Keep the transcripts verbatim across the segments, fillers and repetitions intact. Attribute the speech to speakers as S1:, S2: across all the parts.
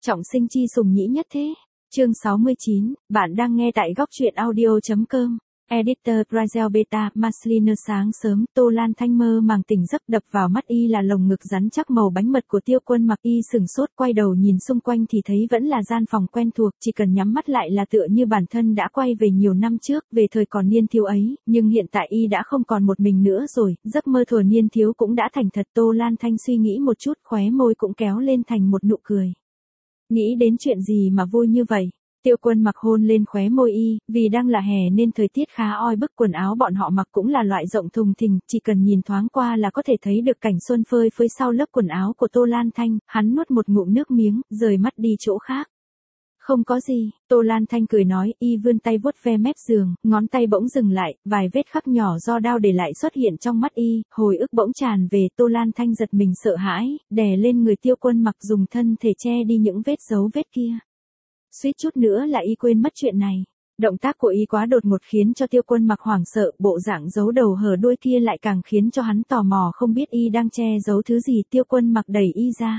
S1: Trọng sinh chi sùng nhĩ nhất thế. Chương sáu mươi chín, bạn đang nghe tại góc truyện audio.com. Editor Brazil Beta, Marcelino sáng sớm, Tô Lan Thanh mơ màng tỉnh giấc, đập vào mắt y là lồng ngực rắn chắc màu bánh mật của Tiêu Quân Mặc. Y sừng sốt quay đầu nhìn xung quanh thì thấy vẫn là gian phòng quen thuộc, chỉ cần nhắm mắt lại là tựa như bản thân đã quay về nhiều năm trước, về thời còn niên thiếu ấy, nhưng hiện tại y đã không còn một mình nữa rồi, giấc mơ thuở niên thiếu cũng đã thành thật. Tô Lan Thanh suy nghĩ một chút, khóe môi cũng kéo lên thành một nụ cười. Nghĩ đến chuyện gì mà vui như vậy? Tiêu Quân Mặc hôn lên khóe môi y, vì đang là hè nên thời tiết khá oi bức, quần áo bọn họ mặc cũng là loại rộng thùng thình, chỉ cần nhìn thoáng qua là có thể thấy được cảnh xuân phơi phới sau lớp quần áo của Tô Lan Thanh. Hắn nuốt một ngụm nước miếng, rời mắt đi chỗ khác. Không có gì, Tô Lan Thanh cười nói. Y vươn tay vuốt ve mép giường, ngón tay bỗng dừng lại, vài vết khắc nhỏ do đao để lại xuất hiện trong mắt y, hồi ức bỗng tràn về. Tô Lan Thanh giật mình sợ hãi, đè lên người Tiêu Quân Mặc, dùng thân thể che đi những vết dấu vết kia. Suýt chút nữa là y quên mất chuyện này. Động tác của y quá đột ngột khiến cho Tiêu Quân Mặc hoảng sợ, bộ dạng giấu đầu hở đuôi kia lại càng khiến cho hắn tò mò không biết y đang che giấu thứ gì. Tiêu Quân Mặc đẩy y ra.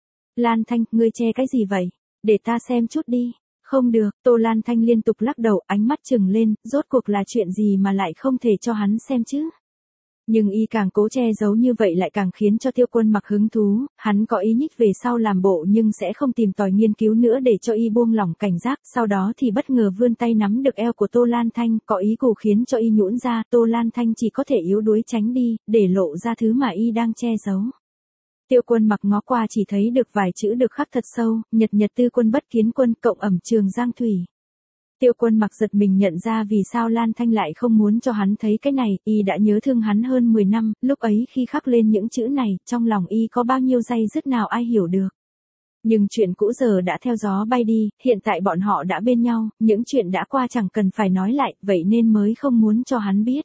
S1: Lan Thanh, ngươi che cái gì vậy? Để ta xem chút đi. Không được, Tô Lan Thanh liên tục lắc đầu, ánh mắt trừng lên, rốt cuộc là chuyện gì mà lại không thể cho hắn xem chứ? Nhưng y càng cố che giấu như vậy lại càng khiến cho Tiêu Quân Mặc hứng thú, hắn có ý nhích về sau làm bộ nhưng sẽ không tìm tòi nghiên cứu nữa để cho y buông lỏng cảnh giác, sau đó thì bất ngờ vươn tay nắm được eo của Tô Lan Thanh, có ý cù khiến cho y nhũn ra. Tô Lan Thanh chỉ có thể yếu đuối tránh đi, để lộ ra thứ mà y đang che giấu. Tiêu Quân Mặc ngó qua chỉ thấy được vài chữ được khắc thật sâu, Nhật Nhật Tư Quân Bất Kiến Quân cộng ẩm Trường Giang Thủy. Tiêu Quân Mặc giật mình nhận ra vì sao Lan Thanh lại không muốn cho hắn thấy cái này. Y đã nhớ thương hắn hơn mười năm, lúc ấy khi khắc lên những chữ này, trong lòng y có bao nhiêu day dứt nào ai hiểu được. Nhưng chuyện cũ giờ đã theo gió bay đi, hiện tại bọn họ đã bên nhau, những chuyện đã qua chẳng cần phải nói lại, vậy nên mới không muốn cho hắn biết.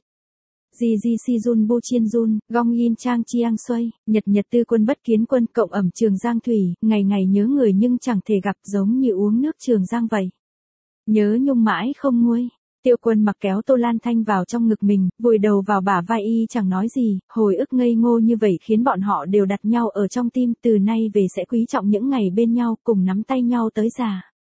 S1: Ji Ji Si Jun Bu Chiên Jun, Gong Yin Trang Chiang Xuây, Nhật Nhật Tư Quân Bất Kiến Quân cộng ẩm Trường Giang Thủy, ngày ngày nhớ người nhưng chẳng thể gặp, giống như uống nước Trường Giang vậy. Nhớ nhung mãi không nguôi. Tiêu Quân Mặc kéo Tô Lan Thanh vào trong ngực mình, vùi đầu vào bả vai y chẳng nói gì, hồi ức ngây ngô như vậy khiến bọn họ đều đặt nhau ở trong tim, từ nay về sẽ quý trọng những ngày bên nhau, cùng nắm tay nhau tới già.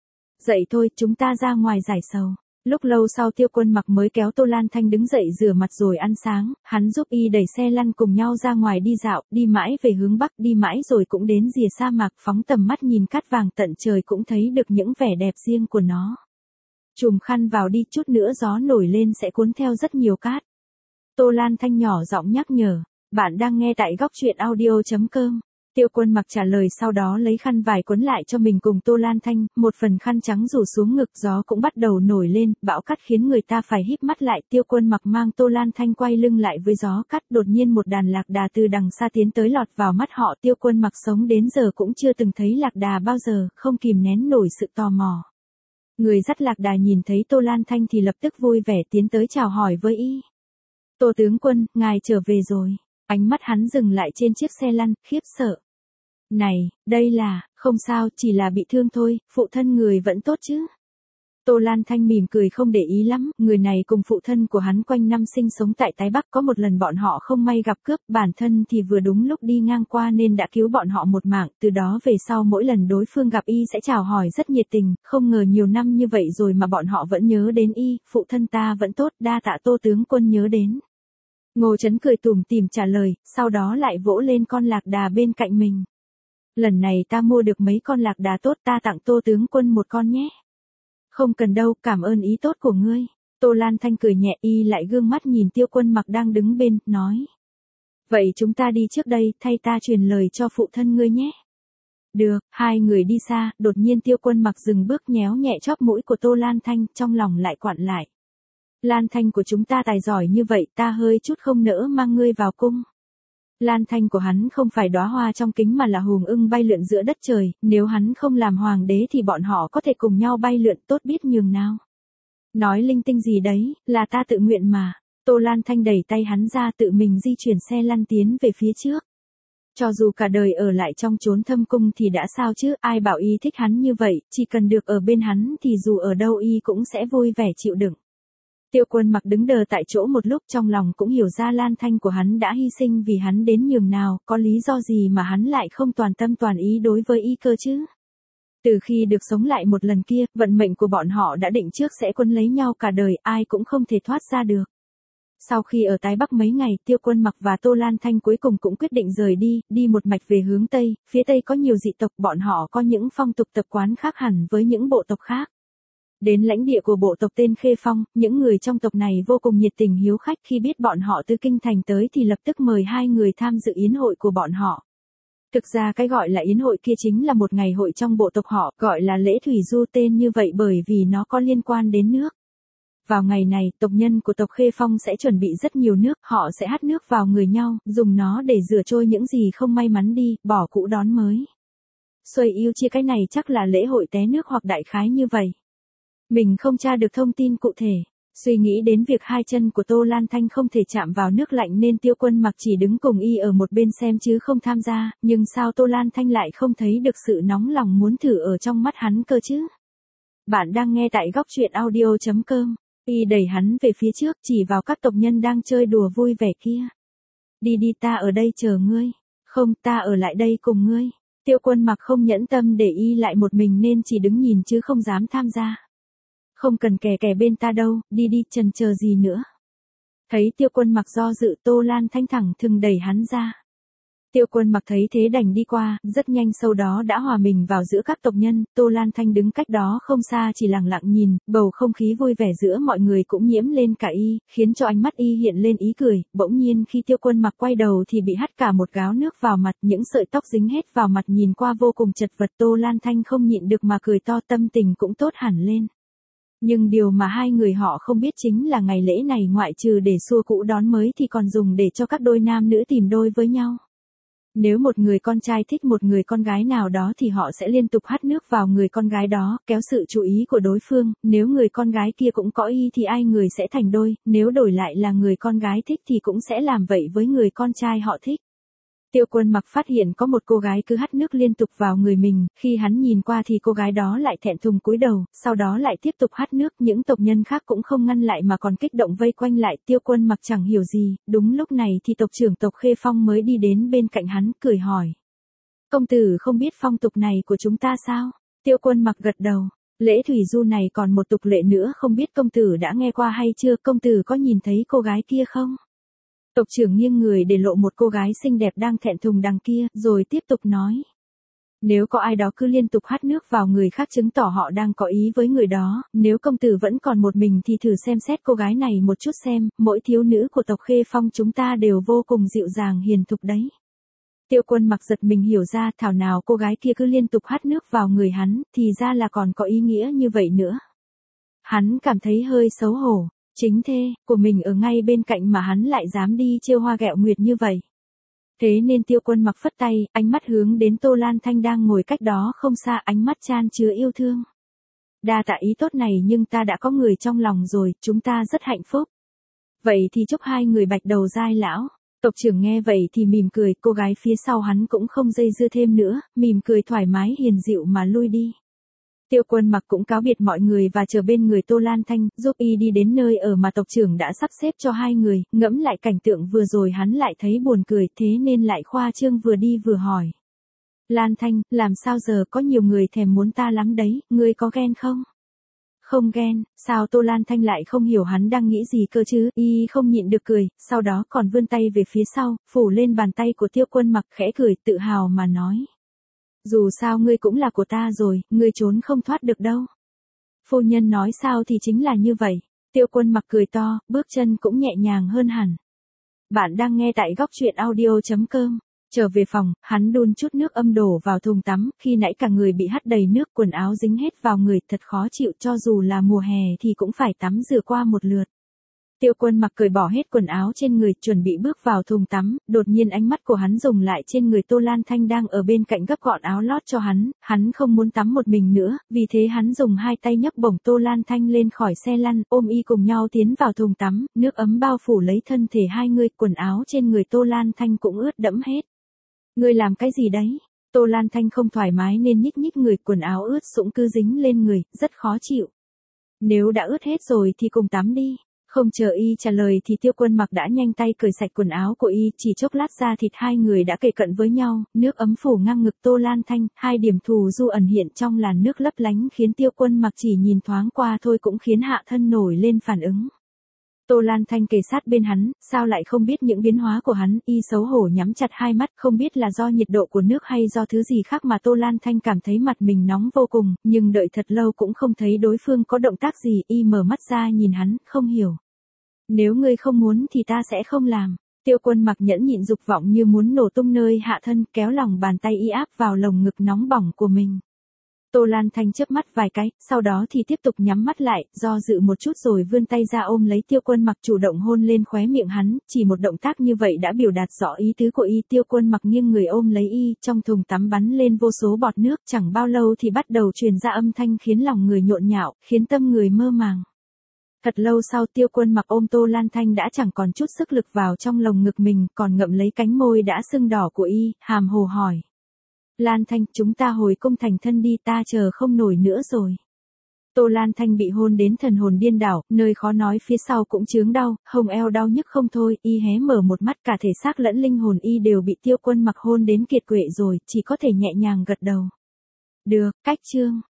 S1: Dậy thôi, chúng ta ra ngoài giải sầu. Lúc lâu sau Tiêu Quân Mặc mới kéo Tô Lan Thanh đứng dậy rửa mặt rồi ăn sáng, hắn giúp y đẩy xe lăn cùng nhau ra ngoài đi dạo, đi mãi về hướng Bắc, đi mãi rồi cũng đến rìa sa mạc, phóng tầm mắt nhìn cát vàng tận trời cũng thấy được những vẻ đẹp riêng của nó. Chùm khăn vào đi, chút nữa gió nổi lên sẽ cuốn theo rất nhiều cát. Tô Lan Thanh nhỏ giọng nhắc nhở. Bạn đang nghe tại góc truyện audio.com. Tiêu Quân Mặc trả lời, sau đó lấy khăn vải quấn lại cho mình cùng Tô Lan Thanh, một phần khăn trắng rủ xuống ngực, gió cũng bắt đầu nổi lên, bão cát khiến người ta phải híp mắt lại. Tiêu Quân Mặc mang Tô Lan Thanh quay lưng lại với gió cát, đột nhiên một đàn lạc đà từ đằng xa tiến tới lọt vào mắt họ. Tiêu Quân Mặc sống đến giờ cũng chưa từng thấy lạc đà bao giờ, không kìm nén nổi sự tò mò. Người dắt lạc đà nhìn thấy Tô Lan Thanh thì lập tức vui vẻ tiến tới chào hỏi với y. Tô tướng quân, ngài trở về rồi. Ánh mắt hắn dừng lại trên chiếc xe lăn, khiếp sợ. Này, đây là, không sao, chỉ là bị thương thôi, phụ thân người vẫn tốt chứ. Tô Lan Thanh mỉm cười không để ý lắm, người này cùng phụ thân của hắn quanh năm sinh sống tại Tái Bắc, có một lần bọn họ không may gặp cướp, bản thân thì vừa đúng lúc đi ngang qua nên đã cứu bọn họ một mạng, từ đó về sau mỗi lần đối phương gặp y sẽ chào hỏi rất nhiệt tình, không ngờ nhiều năm như vậy rồi mà bọn họ vẫn nhớ đến y, phụ thân ta vẫn tốt, đa tạ Tô tướng quân nhớ đến. Ngô Chấn cười tủm tỉm trả lời, sau đó lại vỗ lên con lạc đà bên cạnh mình. Lần này ta mua được mấy con lạc đà tốt, ta tặng Tô tướng quân một con nhé. Không cần đâu, cảm ơn ý tốt của ngươi. Tô Lan Thanh cười nhẹ, y lại gương mắt nhìn Tiêu Quân Mặc đang đứng bên, nói. Vậy chúng ta đi trước đây, thay ta truyền lời cho phụ thân ngươi nhé. Được, hai người đi xa, đột nhiên Tiêu Quân Mặc dừng bước, nhéo nhẹ chóp mũi của Tô Lan Thanh, trong lòng lại quặn lại. Lan Thanh của chúng ta tài giỏi như vậy, ta hơi chút không nỡ mang ngươi vào cung. Lan Thanh của hắn không phải đóa hoa trong kính mà là hùng ưng bay lượn giữa đất trời, nếu hắn không làm hoàng đế thì bọn họ có thể cùng nhau bay lượn, tốt biết nhường nào. Nói linh tinh gì đấy, là ta tự nguyện mà. Tô Lan Thanh đẩy tay hắn ra, tự mình di chuyển xe lăn tiến về phía trước. Cho dù cả đời ở lại trong chốn thâm cung thì đã sao chứ, ai bảo y thích hắn như vậy, chỉ cần được ở bên hắn thì dù ở đâu y cũng sẽ vui vẻ chịu đựng. Tiêu Quân Mặc đứng đờ tại chỗ một lúc, trong lòng cũng hiểu ra Lan Thanh của hắn đã hy sinh vì hắn đến nhường nào, có lý do gì mà hắn lại không toàn tâm toàn ý đối với y cơ chứ. Từ khi được sống lại một lần kia, vận mệnh của bọn họ đã định trước sẽ quấn lấy nhau cả đời, ai cũng không thể thoát ra được. Sau khi ở Tái Bắc mấy ngày, Tiêu Quân Mặc và Tô Lan Thanh cuối cùng cũng quyết định rời đi, đi một mạch về hướng Tây, phía Tây có nhiều dị tộc, bọn họ có những phong tục tập quán khác hẳn với những bộ tộc khác. Đến lãnh địa của bộ tộc tên Khê Phong, những người trong tộc này vô cùng nhiệt tình hiếu khách, khi biết bọn họ từ kinh thành tới thì lập tức mời hai người tham dự yến hội của bọn họ. Thực ra cái gọi là yến hội kia chính là một ngày hội trong bộ tộc họ, gọi là lễ thủy du, tên như vậy bởi vì nó có liên quan đến nước. Vào ngày này, tộc nhân của tộc Khê Phong sẽ chuẩn bị rất nhiều nước, họ sẽ hắt nước vào người nhau, dùng nó để rửa trôi những gì không may mắn đi, bỏ cũ đón mới. Xuôi yêu chia cái này chắc là lễ hội té nước hoặc đại khái như vậy. Mình không tra được thông tin cụ thể. Suy nghĩ đến việc hai chân của Tô Lan Thanh không thể chạm vào nước lạnh nên Tiêu Quân Mặc chỉ đứng cùng y ở một bên xem chứ không tham gia, nhưng sao Tô Lan Thanh lại không thấy được sự nóng lòng muốn thử ở trong mắt hắn cơ chứ? Bạn đang nghe tại góc truyện audio chấm com. Y đẩy hắn về phía trước, chỉ vào các tộc nhân đang chơi đùa vui vẻ kia. Đi đi, ta ở đây chờ ngươi. Không, ta ở lại đây cùng ngươi. Tiêu Quân Mặc không nhẫn tâm để y lại một mình nên chỉ đứng nhìn chứ không dám tham gia. Không cần kè kè bên ta đâu, đi đi, chần chờ gì nữa. Thấy Tiêu Quân Mặc do dự, Tô Lan Thanh thẳng thừng đẩy hắn ra. Tiêu Quân Mặc thấy thế đành đi qua, rất nhanh sau đó đã hòa mình vào giữa các tộc nhân, Tô Lan Thanh đứng cách đó không xa chỉ lặng lặng nhìn, bầu không khí vui vẻ giữa mọi người cũng nhiễm lên cả y, khiến cho ánh mắt y hiện lên ý cười, bỗng nhiên khi Tiêu Quân Mặc quay đầu thì bị hắt cả một gáo nước vào mặt, những sợi tóc dính hết vào mặt nhìn qua vô cùng chật vật, Tô Lan Thanh không nhịn được mà cười to, tâm tình cũng tốt hẳn lên. Nhưng điều mà hai người họ không biết chính là ngày lễ này ngoại trừ để xua cũ đón mới thì còn dùng để cho các đôi nam nữ tìm đôi với nhau. Nếu một người con trai thích một người con gái nào đó thì họ sẽ liên tục hắt nước vào người con gái đó, kéo sự chú ý của đối phương, nếu người con gái kia cũng có ý thì ai người sẽ thành đôi, nếu đổi lại là người con gái thích thì cũng sẽ làm vậy với người con trai họ thích. Tiêu Quân Mặc phát hiện có một cô gái cứ hắt nước liên tục vào người mình, khi hắn nhìn qua thì cô gái đó lại thẹn thùng cúi đầu, sau đó lại tiếp tục hắt nước, những tộc nhân khác cũng không ngăn lại mà còn kích động vây quanh lại, Tiêu Quân Mặc chẳng hiểu gì, đúng lúc này thì tộc trưởng tộc Khê Phong mới đi đến bên cạnh hắn, cười hỏi. Công tử không biết phong tục này của chúng ta sao? Tiêu Quân Mặc gật đầu, lễ thủy du này còn một tục lệ nữa không biết công tử đã nghe qua hay chưa, công tử có nhìn thấy cô gái kia không? Tộc trưởng nghiêng người để lộ một cô gái xinh đẹp đang thẹn thùng đằng kia, rồi tiếp tục nói. Nếu có ai đó cứ liên tục hắt nước vào người khác chứng tỏ họ đang có ý với người đó, nếu công tử vẫn còn một mình thì thử xem xét cô gái này một chút xem, mỗi thiếu nữ của tộc Khê Phong chúng ta đều vô cùng dịu dàng hiền thục đấy. Tiêu Quân Mặc giật mình hiểu ra, thảo nào cô gái kia cứ liên tục hắt nước vào người hắn, thì ra là còn có ý nghĩa như vậy nữa. Hắn cảm thấy hơi xấu hổ. Chính thê của mình ở ngay bên cạnh mà hắn lại dám đi trêu hoa ghẹo nguyệt như vậy. Thế nên Tiêu Quân Mặc phất tay, ánh mắt hướng đến Tô Lan Thanh đang ngồi cách đó không xa, ánh mắt chan chứa yêu thương. Đa tạ ý tốt này nhưng ta đã có người trong lòng rồi, chúng ta rất hạnh phúc. Vậy thì chúc hai người bạch đầu giai lão. Tộc trưởng nghe vậy thì mỉm cười, cô gái phía sau hắn cũng không dây dưa thêm nữa, mỉm cười thoải mái hiền dịu mà lui đi. Tiêu Quân Mặc cũng cáo biệt mọi người và chờ bên người Tô Lan Thanh, giúp y đi đến nơi ở mà tộc trưởng đã sắp xếp cho hai người, ngẫm lại cảnh tượng vừa rồi hắn lại thấy buồn cười, thế nên lại khoa trương vừa đi vừa hỏi. Lan Thanh, làm sao giờ, có nhiều người thèm muốn ta lắm đấy, ngươi có ghen không? Không ghen, sao Tô Lan Thanh lại không hiểu hắn đang nghĩ gì cơ chứ, y không nhịn được cười, sau đó còn vươn tay về phía sau, phủ lên bàn tay của Tiêu Quân Mặc, khẽ cười tự hào mà nói. Dù sao ngươi cũng là của ta rồi, ngươi trốn không thoát được đâu. Phu nhân nói sao thì chính là như vậy. Tiêu Quân Mặc cười to, bước chân cũng nhẹ nhàng hơn hẳn. Bạn đang nghe tại góc truyện audio chấm com. Trở về phòng, hắn đun chút nước âm đổ vào thùng tắm, khi nãy cả người bị hắt đầy nước, quần áo dính hết vào người, thật khó chịu, cho dù là mùa hè thì cũng phải tắm rửa qua một lượt. Tiêu Quân Mặc cởi bỏ hết quần áo trên người, chuẩn bị bước vào thùng tắm, đột nhiên ánh mắt của hắn dừng lại trên người Tô Lan Thanh đang ở bên cạnh gấp gọn áo lót cho hắn, hắn không muốn tắm một mình nữa, vì thế hắn dùng hai tay nhấc bổng Tô Lan Thanh lên khỏi xe lăn, ôm y cùng nhau tiến vào thùng tắm, nước ấm bao phủ lấy thân thể hai người, quần áo trên người Tô Lan Thanh cũng ướt đẫm hết. Ngươi làm cái gì đấy? Tô Lan Thanh không thoải mái nên nhích nhích người, quần áo ướt sũng cứ dính lên người, rất khó chịu. Nếu đã ướt hết rồi thì cùng tắm đi. Không chờ y trả lời thì Tiêu Quân Mặc đã nhanh tay cởi sạch quần áo của y, chỉ chốc lát ra thịt hai người đã kề cận với nhau, nước ấm phủ ngang ngực Tô Lan Thanh, hai điểm thù du ẩn hiện trong làn nước lấp lánh khiến Tiêu Quân Mặc chỉ nhìn thoáng qua thôi cũng khiến hạ thân nổi lên phản ứng. Tô Lan Thanh kề sát bên hắn, sao lại không biết những biến hóa của hắn, y xấu hổ nhắm chặt hai mắt, không biết là do nhiệt độ của nước hay do thứ gì khác mà Tô Lan Thanh cảm thấy mặt mình nóng vô cùng, nhưng đợi thật lâu cũng không thấy đối phương có động tác gì, y mở mắt ra nhìn hắn, không hiểu. Nếu ngươi không muốn thì ta sẽ không làm. Tiêu Quân Mặc nhẫn nhịn dục vọng như muốn nổ tung nơi hạ thân, kéo lòng bàn tay y áp vào lồng ngực nóng bỏng của mình. Tô Lan Thanh chớp mắt vài cái, sau đó thì tiếp tục nhắm mắt lại, do dự một chút rồi vươn tay ra ôm lấy Tiêu Quân Mặc, chủ động hôn lên khóe miệng hắn, chỉ một động tác như vậy đã biểu đạt rõ ý tứ của y. Tiêu Quân Mặc nghiêng người ôm lấy y, trong thùng tắm bắn lên vô số bọt nước, chẳng bao lâu thì bắt đầu truyền ra âm thanh khiến lòng người nhộn nhạo, khiến tâm người mơ màng. Thật lâu sau Tiêu Quân Mặc ôm Tô Lan Thanh đã chẳng còn chút sức lực vào trong lồng ngực mình, còn ngậm lấy cánh môi đã sưng đỏ của y, hàm hồ hỏi. Lan Thanh, chúng ta hồi cung thành thân đi, ta chờ không nổi nữa rồi. Tô Lan Thanh bị hôn đến thần hồn điên đảo, nơi khó nói phía sau cũng chướng đau, hông eo đau nhức không thôi, y hé mở một mắt, cả thể xác lẫn linh hồn y đều bị Tiêu Quân Mặc hôn đến kiệt quệ rồi, chỉ có thể nhẹ nhàng gật đầu. Được, cách chương.